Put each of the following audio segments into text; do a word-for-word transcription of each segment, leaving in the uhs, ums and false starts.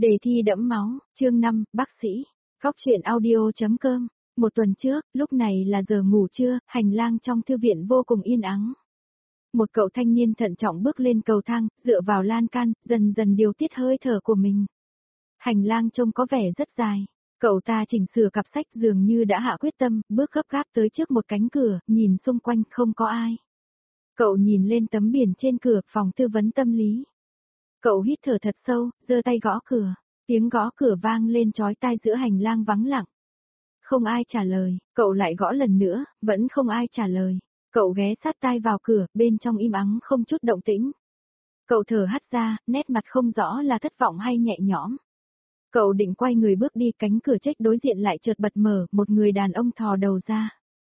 Đề thi đẫm máu, chương năm, bác sĩ. Góc truyện audio.com. Một tuần trước, lúc này là giờ ngủ trưa, hành lang trong thư viện vô cùng yên ắng. Một cậu thanh niên thận trọng bước lên cầu thang, dựa vào lan can, dần dần điều tiết hơi thở của mình. Hành lang trông có vẻ rất dài. Cậu ta chỉnh sửa cặp sách dường như đã hạ quyết tâm, bước gấp gáp tới trước một cánh cửa, nhìn xung quanh không có ai. Cậu nhìn lên tấm biển trên cửa, phòng tư vấn tâm lý. Cậu hít thở thật sâu, giơ tay gõ cửa. Tiếng gõ cửa vang lên chói tai giữa hành lang vắng lặng. Không ai trả lời, cậu lại gõ lần nữa, vẫn không ai trả lời. Cậu ghé sát tai vào cửa, bên trong im ắng không chút động tĩnh. Cậu thở hắt ra, nét mặt không rõ là thất vọng hay nhẹ nhõm. Cậu định quay người bước đi, cánh cửa trách đối diện lại chợt bật mở, một người đàn ông thò đầu ra.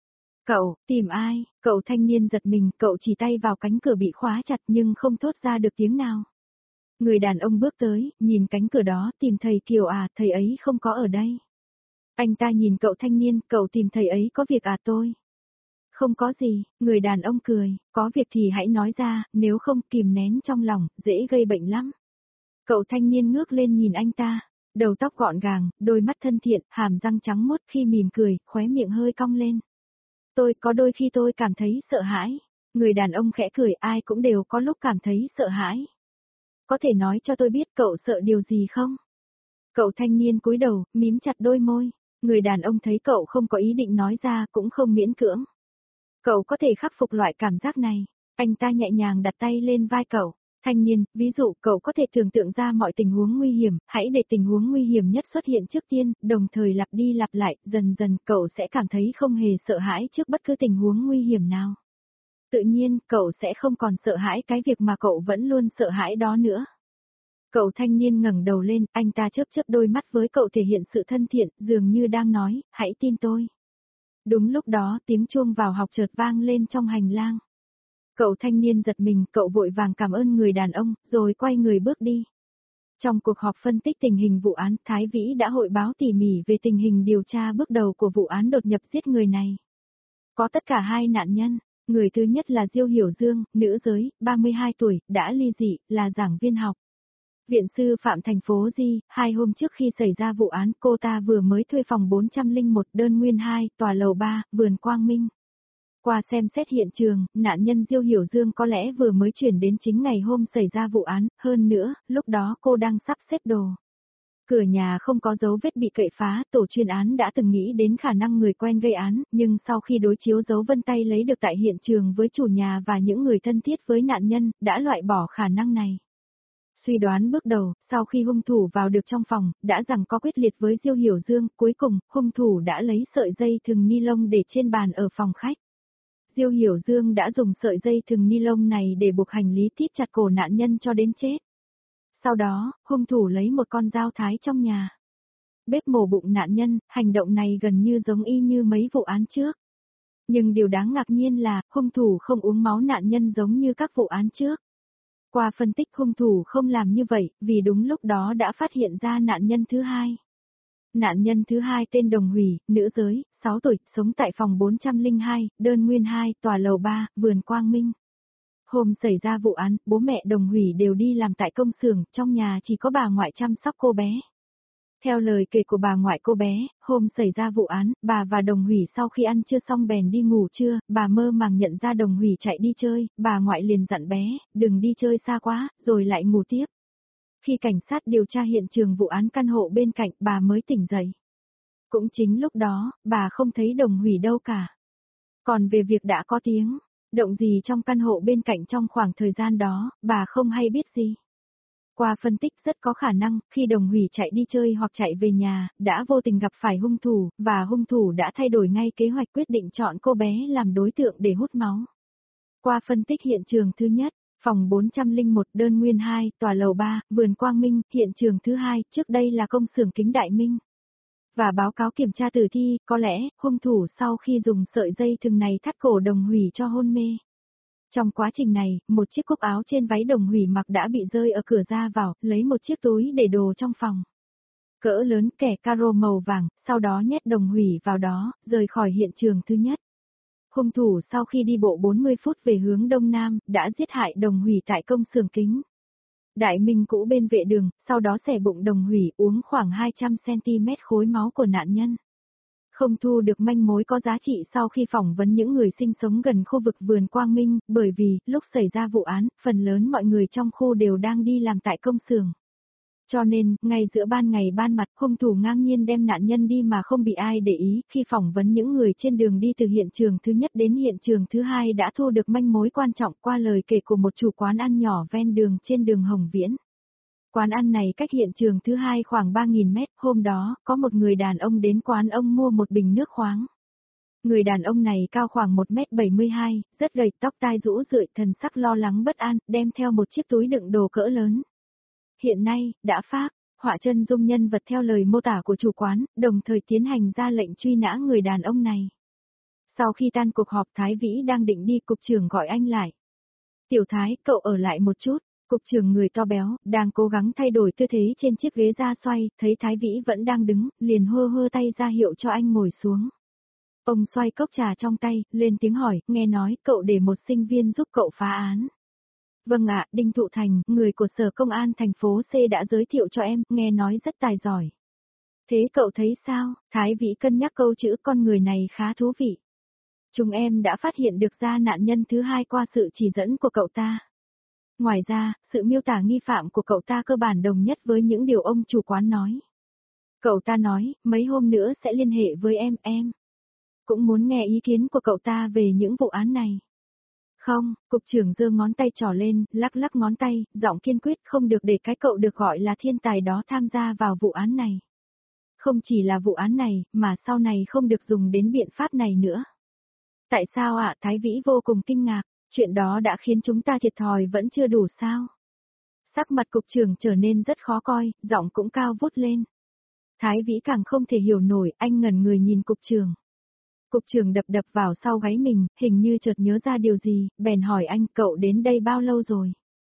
Cậu, tìm ai? Cậu thanh niên giật mình, cậu chỉ tay vào cánh cửa bị khóa chặt nhưng không thốt ra được tiếng nào. Người đàn ông bước tới, nhìn cánh cửa đó, tìm thầy Kiều à, thầy ấy không có ở đây. Anh ta nhìn cậu thanh niên, cậu tìm thầy ấy có việc à? Tôi. Không có gì, người đàn ông cười, có việc thì hãy nói ra, nếu không kìm nén trong lòng, dễ gây bệnh lắm. Cậu thanh niên ngước lên nhìn anh ta, đầu tóc gọn gàng, đôi mắt thân thiện, hàm răng trắng muốt khi mỉm cười, khóe miệng hơi cong lên. Tôi, có đôi khi tôi cảm thấy sợ hãi. Người đàn ông khẽ cười, ai cũng đều có lúc cảm thấy sợ hãi. Có thể nói cho tôi biết cậu sợ điều gì không? Cậu thanh niên cúi đầu, mím chặt đôi môi. Người đàn ông thấy cậu không có ý định nói ra cũng không miễn cưỡng. Cậu có thể khắc phục loại cảm giác này. Anh ta nhẹ nhàng đặt tay lên vai cậu. Thanh niên, ví dụ cậu có thể tưởng tượng ra mọi tình huống nguy hiểm, hãy để tình huống nguy hiểm nhất xuất hiện trước tiên, đồng thời lặp đi lặp lại, dần dần cậu sẽ cảm thấy không hề sợ hãi trước bất cứ tình huống nguy hiểm nào. Tự nhiên, cậu sẽ không còn sợ hãi cái việc mà cậu vẫn luôn sợ hãi đó nữa. Cậu thanh niên ngẩng đầu lên, anh ta chớp chớp đôi mắt với cậu thể hiện sự thân thiện, dường như đang nói, hãy tin tôi. Đúng lúc đó, tiếng chuông vào học chợt vang lên trong hành lang. Cậu thanh niên giật mình, cậu vội vàng cảm ơn người đàn ông, rồi quay người bước đi. Trong cuộc họp phân tích tình hình vụ án, Thái Vĩ đã hội báo tỉ mỉ về tình hình điều tra bước đầu của vụ án đột nhập giết người này. Có tất cả hai nạn nhân. Người thứ nhất là Diêu Hiểu Dương, nữ giới, ba mươi hai tuổi, đã ly dị, là giảng viên học. Viện sư phạm thành phố Di, hai hôm trước khi xảy ra vụ án, cô ta vừa mới thuê phòng bốn trăm lẻ một đơn nguyên hai, tòa lầu ba, vườn Quang Minh. Qua xem xét hiện trường, nạn nhân Diêu Hiểu Dương có lẽ vừa mới chuyển đến chính ngày hôm xảy ra vụ án, hơn nữa, lúc đó cô đang sắp xếp đồ. Cửa nhà không có dấu vết bị cậy phá, tổ chuyên án đã từng nghĩ đến khả năng người quen gây án, nhưng sau khi đối chiếu dấu vân tay lấy được tại hiện trường với chủ nhà và những người thân thiết với nạn nhân, đã loại bỏ khả năng này. Suy đoán bước đầu, sau khi hung thủ vào được trong phòng, đã giằng co quyết liệt với Diêu Hiểu Dương, cuối cùng, hung thủ đã lấy sợi dây thừng ni lông để trên bàn ở phòng khách. Diêu Hiểu Dương đã dùng sợi dây thừng ni lông này để buộc hành lý thít chặt cổ nạn nhân cho đến chết. Sau đó, hung thủ lấy một con dao thái trong nhà bếp mổ bụng nạn nhân, hành động này gần như giống y như mấy vụ án trước. Nhưng điều đáng ngạc nhiên là, hung thủ không uống máu nạn nhân giống như các vụ án trước. Qua phân tích hung thủ không làm như vậy, vì đúng lúc đó đã phát hiện ra nạn nhân thứ hai. Nạn nhân thứ hai tên Đồng Hủy, nữ giới, sáu tuổi, sống tại phòng bốn trăm lẻ hai, đơn nguyên hai, tòa lầu ba, vườn Quang Minh. Hôm xảy ra vụ án, bố mẹ Đồng Hủy đều đi làm tại công xưởng, trong nhà chỉ có bà ngoại chăm sóc cô bé. Theo lời kể của bà ngoại cô bé, hôm xảy ra vụ án, bà và Đồng Hủy sau khi ăn trưa xong bèn đi ngủ trưa, bà mơ màng nhận ra Đồng Hủy chạy đi chơi, bà ngoại liền dặn bé, đừng đi chơi xa quá, rồi lại ngủ tiếp. Khi cảnh sát điều tra hiện trường vụ án căn hộ bên cạnh, bà mới tỉnh dậy. Cũng chính lúc đó, bà không thấy Đồng Hủy đâu cả. Còn về việc đã có tiếng động gì trong căn hộ bên cạnh trong khoảng thời gian đó, bà không hay biết gì. Qua phân tích rất có khả năng, khi Đồng Hủy chạy đi chơi hoặc chạy về nhà, đã vô tình gặp phải hung thủ, và hung thủ đã thay đổi ngay kế hoạch quyết định chọn cô bé làm đối tượng để hút máu. Qua phân tích hiện trường thứ nhất, phòng bốn trăm lẻ một đơn nguyên hai, tòa lầu ba, vườn Quang Minh, hiện trường thứ hai, trước đây là công xưởng kính Đại Minh. Và báo cáo kiểm tra tử thi, có lẽ, hung thủ sau khi dùng sợi dây thừng này thắt cổ Đồng Hủy cho hôn mê. Trong quá trình này, một chiếc cúc áo trên váy Đồng Hủy mặc đã bị rơi ở cửa ra vào, lấy một chiếc túi để đồ trong phòng. Cỡ lớn kẻ caro màu vàng, sau đó nhét Đồng Hủy vào đó, rời khỏi hiện trường thứ nhất. Hung thủ sau khi đi bộ bốn mươi phút về hướng đông nam, đã giết hại Đồng Hủy tại công xưởng kính. Đại Minh cũ bên vệ đường, sau đó xẻ bụng đồng hủy uống khoảng hai trăm xăng-ti-mét khối máu của nạn nhân. Không thu được manh mối có giá trị sau khi phỏng vấn những người sinh sống gần khu vực vườn Quang Minh, bởi vì, lúc xảy ra vụ án, phần lớn mọi người trong khu đều đang đi làm tại công xưởng. Cho nên, ngay giữa ban ngày ban mặt, hung thủ ngang nhiên đem nạn nhân đi mà không bị ai để ý, khi phỏng vấn những người trên đường đi từ hiện trường thứ nhất đến hiện trường thứ hai đã thu được manh mối quan trọng qua lời kể của một chủ quán ăn nhỏ ven đường trên đường Hồng Viễn. Quán ăn này cách hiện trường thứ hai khoảng ba nghìn mét, hôm đó, có một người đàn ông đến quán ông mua một bình nước khoáng. Người đàn ông này cao khoảng một mét bảy mươi hai, rất gầy, tóc tai rũ rượi, thần sắc lo lắng bất an, đem theo một chiếc túi đựng đồ cỡ lớn. Hiện nay, đã phác, họa chân dung nhân vật theo lời mô tả của chủ quán, đồng thời tiến hành ra lệnh truy nã người đàn ông này. Sau khi tan cuộc họp Thái Vĩ đang định đi, cục trưởng gọi anh lại. Tiểu Thái, cậu ở lại một chút. Cục trưởng người to béo, đang cố gắng thay đổi tư thế trên chiếc ghế da xoay, thấy Thái Vĩ vẫn đang đứng, liền hơ hơ tay ra hiệu cho anh ngồi xuống. Ông xoay cốc trà trong tay, lên tiếng hỏi, nghe nói cậu để một sinh viên giúp cậu phá án. Vâng ạ, Đinh Thụ Thành, người của Sở Công an thành phố C đã giới thiệu cho em, nghe nói rất tài giỏi. Thế cậu thấy sao? Thái Vĩ cân nhắc câu chữ con người này khá thú vị. Chúng em đã phát hiện được ra nạn nhân thứ hai qua sự chỉ dẫn của cậu ta. Ngoài ra, sự miêu tả nghi phạm của cậu ta cơ bản đồng nhất với những điều ông chủ quán nói. Cậu ta nói, mấy hôm nữa sẽ liên hệ với em, em. Cũng muốn nghe ý kiến của cậu ta về những vụ án này. Không, cục trưởng giơ ngón tay trỏ lên, lắc lắc ngón tay, giọng kiên quyết không được để cái cậu được gọi là thiên tài đó tham gia vào vụ án này. Không chỉ là vụ án này, mà sau này không được dùng đến biện pháp này nữa. Tại sao ạ? Thái Vĩ vô cùng kinh ngạc. Chuyện đó đã khiến chúng ta thiệt thòi vẫn chưa đủ sao? Sắc mặt cục trưởng trở nên rất khó coi, giọng cũng cao vút lên. Thái Vĩ càng không thể hiểu nổi, anh ngẩn người nhìn cục trưởng. Cục trưởng đập đập vào sau gáy mình, hình như chợt nhớ ra điều gì, bèn hỏi anh, cậu đến đây bao lâu rồi?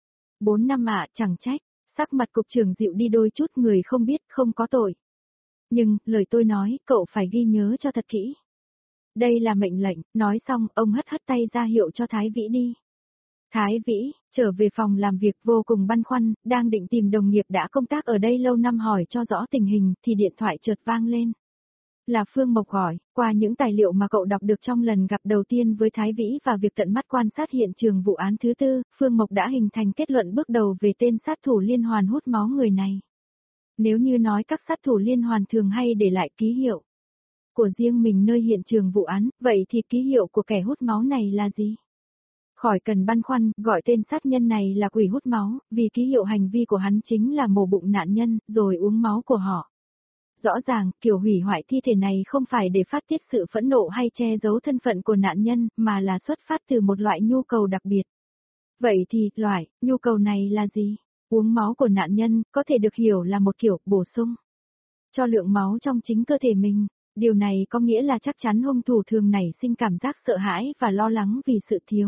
Bốn năm ạ, chẳng trách. Sắc mặt cục trưởng dịu đi đôi chút, người không biết, không có tội. Nhưng, lời tôi nói, cậu phải ghi nhớ cho thật kỹ. Đây là mệnh lệnh, nói xong, ông hất hất tay ra hiệu cho Thái Vĩ đi. Thái Vĩ, trở về phòng làm việc vô cùng băn khoăn, đang định tìm đồng nghiệp đã công tác ở đây lâu năm hỏi cho rõ tình hình, thì điện thoại chợt vang lên. Là Phương Mộc gọi, qua những tài liệu mà cậu đọc được trong lần gặp đầu tiên với Thái Vĩ và việc tận mắt quan sát hiện trường vụ án thứ tư, Phương Mộc đã hình thành kết luận bước đầu về tên sát thủ liên hoàn hút máu người này. Nếu như nói các sát thủ liên hoàn thường hay để lại ký hiệu của riêng mình nơi hiện trường vụ án, vậy thì ký hiệu của kẻ hút máu này là gì? Khỏi cần băn khoăn, gọi tên sát nhân này là quỷ hút máu, vì ký hiệu hành vi của hắn chính là mổ bụng nạn nhân, rồi uống máu của họ. Rõ ràng, kiểu hủy hoại thi thể này không phải để phát tiết sự phẫn nộ hay che giấu thân phận của nạn nhân, mà là xuất phát từ một loại nhu cầu đặc biệt. Vậy thì, loại, nhu cầu này là gì? Uống máu của nạn nhân, có thể được hiểu là một kiểu, bổ sung cho lượng máu trong chính cơ thể mình. Điều này có nghĩa là chắc chắn hung thủ thường nảy sinh cảm giác sợ hãi và lo lắng vì sự thiếu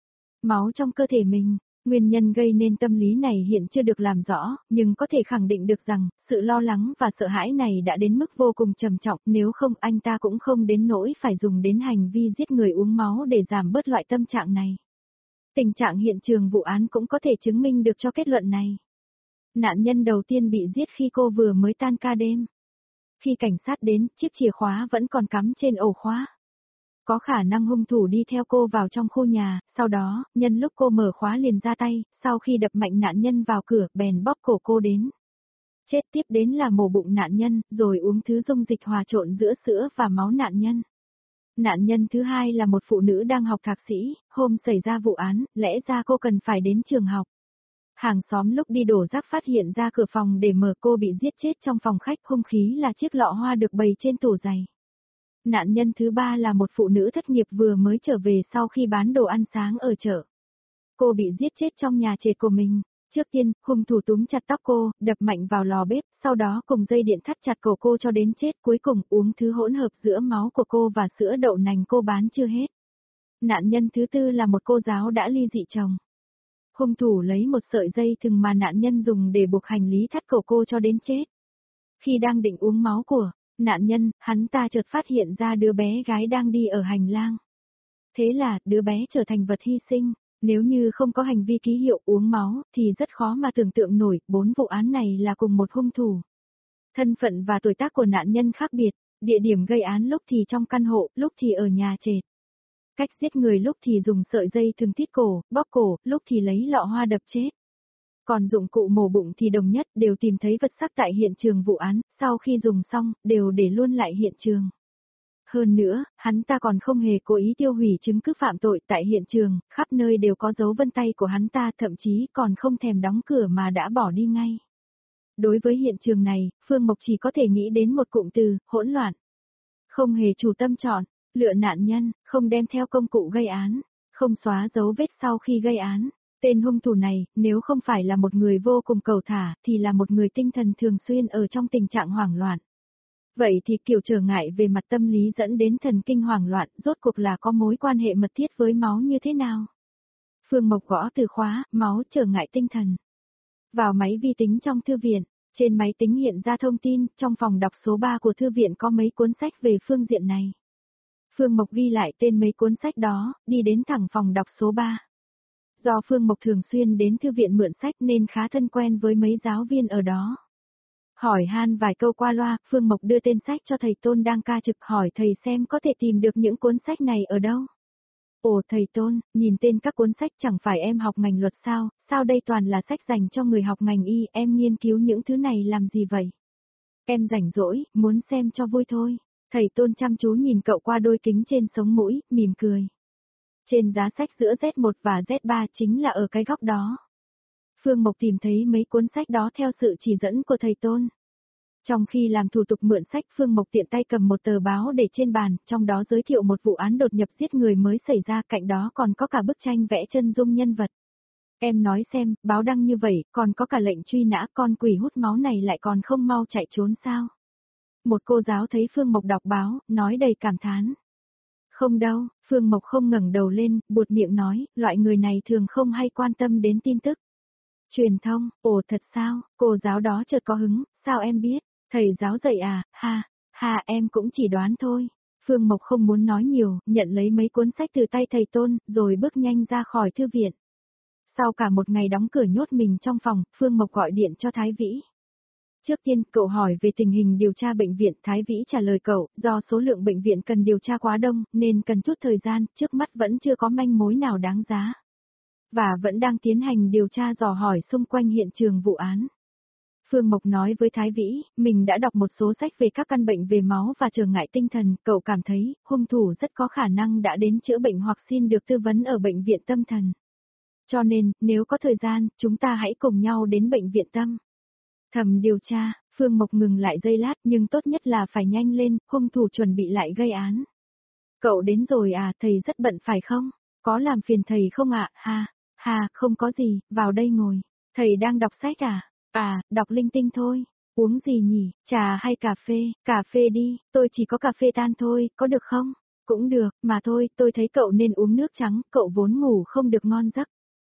máu trong cơ thể mình. Nguyên nhân gây nên tâm lý này hiện chưa được làm rõ, nhưng có thể khẳng định được rằng, sự lo lắng và sợ hãi này đã đến mức vô cùng trầm trọng, nếu không anh ta cũng không đến nỗi phải dùng đến hành vi giết người uống máu để giảm bớt loại tâm trạng này. Tình trạng hiện trường vụ án cũng có thể chứng minh được cho kết luận này. Nạn nhân đầu tiên bị giết khi cô vừa mới tan ca đêm. Khi cảnh sát đến, chiếc chìa khóa vẫn còn cắm trên ổ khóa. Có khả năng hung thủ đi theo cô vào trong khu nhà, sau đó, nhân lúc cô mở khóa liền ra tay, sau khi đập mạnh nạn nhân vào cửa, bèn bóp cổ cô đến. Chết tiếp đến là mổ bụng nạn nhân, rồi uống thứ dung dịch hòa trộn giữa sữa và máu nạn nhân. Nạn nhân thứ hai là một phụ nữ đang học thạc sĩ, hôm xảy ra vụ án, lẽ ra cô cần phải đến trường học. Hàng xóm lúc đi đổ rác phát hiện ra cửa phòng để mở, cô bị giết chết trong phòng khách, hung khí là chiếc lọ hoa được bày trên tủ giày. Nạn nhân thứ ba là một phụ nữ thất nghiệp vừa mới trở về sau khi bán đồ ăn sáng ở chợ. Cô bị giết chết trong nhà trệt của mình. Trước tiên, hung thủ túm chặt tóc cô, đập mạnh vào lò bếp, sau đó cùng dây điện thắt chặt cổ cô cho đến chết, cuối cùng uống thứ hỗn hợp giữa máu của cô và sữa đậu nành cô bán chưa hết. Nạn nhân thứ tư là một cô giáo đã ly dị chồng. Hung thủ lấy một sợi dây thừng mà nạn nhân dùng để buộc hành lý thắt cổ cô cho đến chết. Khi đang định uống máu của nạn nhân, hắn ta chợt phát hiện ra đứa bé gái đang đi ở hành lang. Thế là, đứa bé trở thành vật hy sinh. Nếu như không có hành vi ký hiệu uống máu thì rất khó mà tưởng tượng nổi bốn vụ án này là cùng một hung thủ. Thân phận và tuổi tác của nạn nhân khác biệt, địa điểm gây án lúc thì trong căn hộ, lúc thì ở nhà trệt. Cách giết người lúc thì dùng sợi dây thừng thít cổ, bóp cổ, lúc thì lấy lọ hoa đập chết. Còn dụng cụ mổ bụng thì đồng nhất, đều tìm thấy vật sắc tại hiện trường vụ án, sau khi dùng xong, đều để luôn lại hiện trường. Hơn nữa, hắn ta còn không hề cố ý tiêu hủy chứng cứ phạm tội tại hiện trường, khắp nơi đều có dấu vân tay của hắn ta, thậm chí còn không thèm đóng cửa mà đã bỏ đi ngay. Đối với hiện trường này, Phương Mộc chỉ có thể nghĩ đến một cụm từ, hỗn loạn. Không hề chủ tâm chọn, lựa nạn nhân, không đem theo công cụ gây án, không xóa dấu vết sau khi gây án. Tên hung thủ này, nếu không phải là một người vô cùng cầu thả, thì là một người tinh thần thường xuyên ở trong tình trạng hoảng loạn. Vậy thì kiểu trở ngại về mặt tâm lý dẫn đến thần kinh hoảng loạn, rốt cuộc là có mối quan hệ mật thiết với máu như thế nào? Phương Mộc gõ từ khóa, máu trở ngại tinh thần. Vào máy vi tính trong thư viện, trên máy tính hiện ra thông tin, trong phòng đọc số ba của thư viện có mấy cuốn sách về phương diện này. Phương Mộc ghi lại tên mấy cuốn sách đó, đi đến thẳng phòng đọc số ba. Do Phương Mộc thường xuyên đến thư viện mượn sách nên khá thân quen với mấy giáo viên ở đó. Hỏi han vài câu qua loa, Phương Mộc đưa tên sách cho thầy Tôn đang ca trực, hỏi thầy xem có thể tìm được những cuốn sách này ở đâu. Ồ thầy Tôn, nhìn tên các cuốn sách chẳng phải em học ngành luật sao, sao đây toàn là sách dành cho người học ngành y, em nghiên cứu những thứ này làm gì vậy? Em rảnh rỗi, muốn xem cho vui thôi. Thầy Tôn chăm chú nhìn cậu qua đôi kính trên sống mũi, mỉm cười. Trên giá sách giữa Z một và Z ba chính là ở cái góc đó. Phương Mộc tìm thấy mấy cuốn sách đó theo sự chỉ dẫn của thầy Tôn. Trong khi làm thủ tục mượn sách, Phương Mộc tiện tay cầm một tờ báo để trên bàn, trong đó giới thiệu một vụ án đột nhập giết người mới xảy ra, cạnh đó còn có cả bức tranh vẽ chân dung nhân vật. Em nói xem, báo đăng như vậy, còn có cả lệnh truy nã, con quỷ hút máu này lại còn không mau chạy trốn sao? Một cô giáo thấy Phương Mộc đọc báo, nói đầy cảm thán. Không đâu, Phương Mộc không ngẩng đầu lên, buột miệng nói, loại người này thường không hay quan tâm đến tin tức. Truyền thông, ồ thật sao, cô giáo đó chợt có hứng, sao em biết, thầy giáo dạy à, ha, ha em cũng chỉ đoán thôi. Phương Mộc không muốn nói nhiều, nhận lấy mấy cuốn sách từ tay thầy Tôn, rồi bước nhanh ra khỏi thư viện. Sau cả một ngày đóng cửa nhốt mình trong phòng, Phương Mộc gọi điện cho Thái Vĩ. Trước tiên, cậu hỏi về tình hình điều tra bệnh viện, Thái Vĩ trả lời cậu, do số lượng bệnh viện cần điều tra quá đông, nên cần chút thời gian, trước mắt vẫn chưa có manh mối nào đáng giá. Và vẫn đang tiến hành điều tra dò hỏi xung quanh hiện trường vụ án. Phương Mộc nói với Thái Vĩ, mình đã đọc một số sách về các căn bệnh về máu và trở ngại tinh thần, cậu cảm thấy, hung thủ rất có khả năng đã đến chữa bệnh hoặc xin được tư vấn ở bệnh viện tâm thần. Cho nên, nếu có thời gian, chúng ta hãy cùng nhau đến bệnh viện tâm Thầm điều tra. Phương Mộc ngừng lại giây lát, nhưng tốt nhất là phải nhanh lên, hung thủ chuẩn bị lại gây án. Cậu đến rồi à, thầy rất bận phải không? Có làm phiền thầy không ạ? Ha, ha, không có gì, vào đây ngồi. Thầy đang đọc sách à? À, đọc linh tinh thôi. Uống gì nhỉ, trà hay cà phê? Cà phê đi, tôi chỉ có cà phê tan thôi, có được không? Cũng được, mà thôi, tôi thấy cậu nên uống nước trắng, cậu vốn ngủ không được ngon giấc.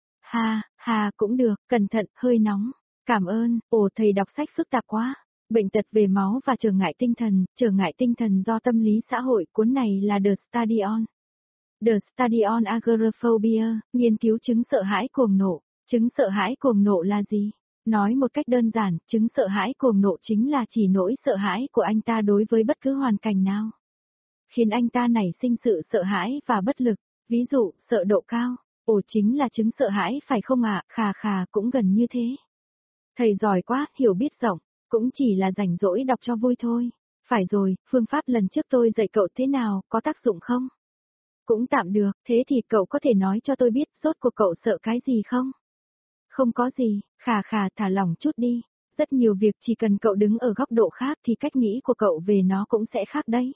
Ha, ha, cũng được, cẩn thận, hơi nóng. Cảm ơn, ồ thầy đọc sách phức tạp quá. Bệnh tật về máu và trở ngại tinh thần, trở ngại tinh thần do tâm lý xã hội, cuốn này là The Study on. The Study on Agoraphobia, nghiên cứu chứng sợ hãi cuồng nộ. Chứng sợ hãi cuồng nộ là gì? Nói một cách đơn giản, chứng sợ hãi cuồng nộ chính là chỉ nỗi sợ hãi của anh ta đối với bất cứ hoàn cảnh nào. Khiến anh ta nảy sinh sự sợ hãi và bất lực, ví dụ, sợ độ cao. Ồ chính là chứng sợ hãi phải không ạ, à? Khà khà cũng gần như thế. Thầy giỏi quá, hiểu biết rộng, cũng chỉ là rảnh rỗi đọc cho vui thôi. Phải rồi, phương pháp lần trước tôi dạy cậu thế nào, có tác dụng không? Cũng tạm được, thế thì cậu có thể nói cho tôi biết rốt cuộc cậu sợ cái gì không? Không có gì, khà khà thả lỏng chút đi. Rất nhiều việc chỉ cần cậu đứng ở góc độ khác thì cách nghĩ của cậu về nó cũng sẽ khác đấy.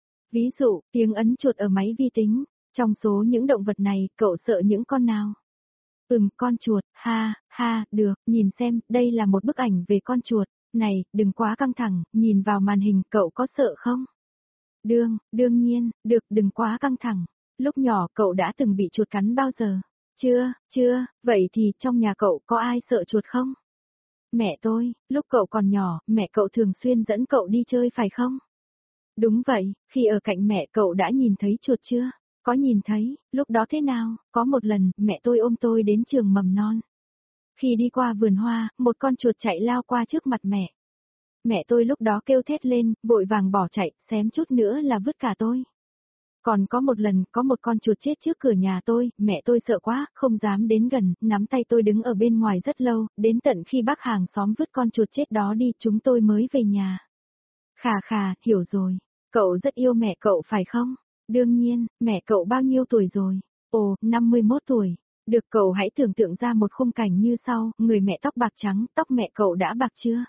Ví dụ, tiếng ấn chuột ở máy vi tính, trong số những động vật này, cậu sợ những con nào? Ừm, con chuột, ha, ha, được, nhìn xem, đây là một bức ảnh về con chuột. Này, đừng quá căng thẳng, nhìn vào màn hình, cậu có sợ không? Đương, đương nhiên, được, đừng quá căng thẳng. Lúc nhỏ cậu đã từng bị chuột cắn bao giờ? Chưa, chưa, vậy thì trong nhà cậu có ai sợ chuột không? Mẹ tôi, lúc cậu còn nhỏ, mẹ cậu thường xuyên dẫn cậu đi chơi phải không? Đúng vậy, khi ở cạnh mẹ cậu đã nhìn thấy chuột chưa? có nhìn thấy, lúc đó thế nào, có một lần, mẹ tôi ôm tôi đến trường mầm non. Khi đi qua vườn hoa, một con chuột chạy lao qua trước mặt mẹ. Mẹ tôi lúc đó kêu thét lên, vội vàng bỏ chạy, xém chút nữa là vứt cả tôi. Còn có một lần, có một con chuột chết trước cửa nhà tôi, mẹ tôi sợ quá, không dám đến gần, nắm tay tôi đứng ở bên ngoài rất lâu, đến tận khi bác hàng xóm vứt con chuột chết đó đi, chúng tôi mới về nhà. Khà khà, hiểu rồi. Cậu rất yêu mẹ cậu phải không? Đương nhiên, mẹ cậu bao nhiêu tuổi rồi? Ồ, năm mươi mốt tuổi. Được, cậu hãy tưởng tượng ra một khung cảnh như sau, người mẹ tóc bạc trắng, tóc mẹ cậu đã bạc chưa?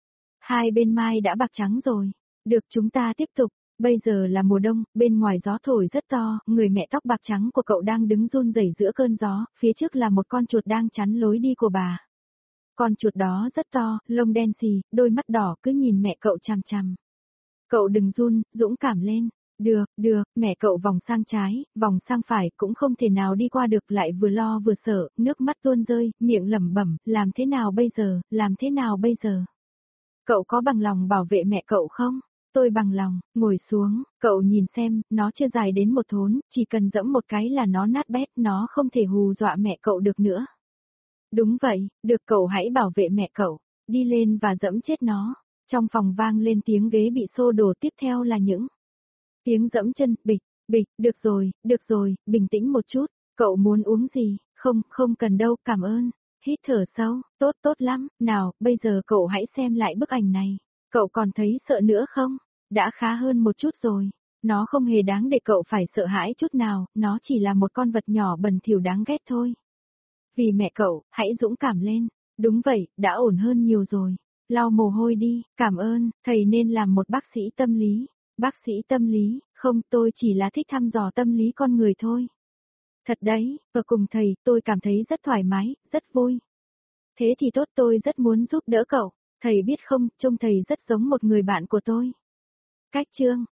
Hai bên mai đã bạc trắng rồi. Được, chúng ta tiếp tục. Bây giờ là mùa đông, bên ngoài gió thổi rất to, người mẹ tóc bạc trắng của cậu đang đứng run rẩy giữa cơn gió, phía trước là một con chuột đang chắn lối đi của bà. Con chuột đó rất to, lông đen xì, đôi mắt đỏ cứ nhìn mẹ cậu chằm chằm. Cậu đừng run, dũng cảm lên. Được, được, mẹ cậu vòng sang trái, vòng sang phải, cũng không thể nào đi qua được, lại vừa lo vừa sợ, nước mắt tuôn rơi, miệng lẩm bẩm, làm thế nào bây giờ, làm thế nào bây giờ? Cậu có bằng lòng bảo vệ mẹ cậu không? Tôi bằng lòng, ngồi xuống, cậu nhìn xem, nó chưa dài đến một thốn, chỉ cần dẫm một cái là nó nát bét, nó không thể hù dọa mẹ cậu được nữa. Đúng vậy, được, cậu hãy bảo vệ mẹ cậu, đi lên và dẫm chết nó. Trong phòng vang lên tiếng ghế bị xô đổ, tiếp theo là những tiếng dẫm chân, bịch, bịch, được rồi, được rồi, bình tĩnh một chút, cậu muốn uống gì? Không, không cần đâu, cảm ơn. Hít thở sâu, tốt tốt lắm, nào, bây giờ cậu hãy xem lại bức ảnh này. Cậu còn thấy sợ nữa không? Đã khá hơn một chút rồi. Nó không hề đáng để cậu phải sợ hãi chút nào, nó chỉ là một con vật nhỏ bẩn thỉu đáng ghét thôi. Vì mẹ cậu, hãy dũng cảm lên. Đúng vậy, đã ổn hơn nhiều rồi. Lau mồ hôi đi, cảm ơn, thầy nên làm một bác sĩ tâm lý. Bác sĩ tâm lý, không, tôi chỉ là thích thăm dò tâm lý con người thôi. Thật đấy, ở cùng thầy, tôi cảm thấy rất thoải mái, rất vui. Thế thì tốt, tôi rất muốn giúp đỡ cậu. Thầy biết không, trông thầy rất giống một người bạn của tôi. Cách chương